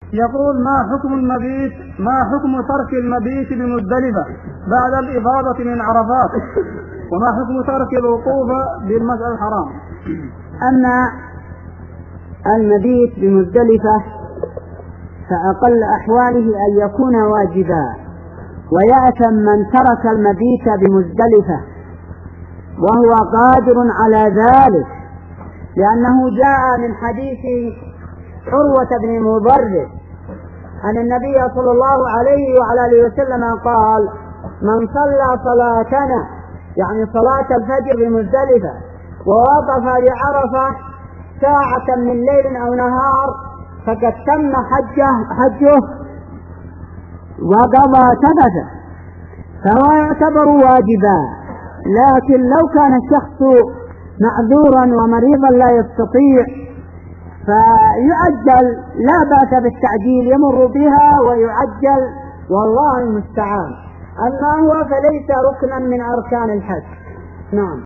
يقول: ما حكم ترك المبيت بمزدلفة بعد الإفاضة من عرفات، وما حكم ترك الوقوف بالمسجد الحرام؟ أما المبيت بمزدلفة فأقل أحواله أن يكون واجبا، ويأثم من ترك المبيت بمزدلفة وهو قادر على ذلك، لأنه جاء من حديث عروة بن مضرب أن النبي صلى الله عليه وعلى آله وسلم قال: من صلى صلاتنا، يعني صلاة الفجر بمزدلفة، ووقف لعرفة ساعة من ليل أو نهار فقد تم حجه وقضى تبته، فهو يعتبر واجبا. لكن لو كان الشخص معذورا ومريضا لا يستطيع فيعجل، لا بأس بالتعجيل، يمر بها ويعجل، والله المستعان. أما هو فليس ركنا من أركان الحج. نعم.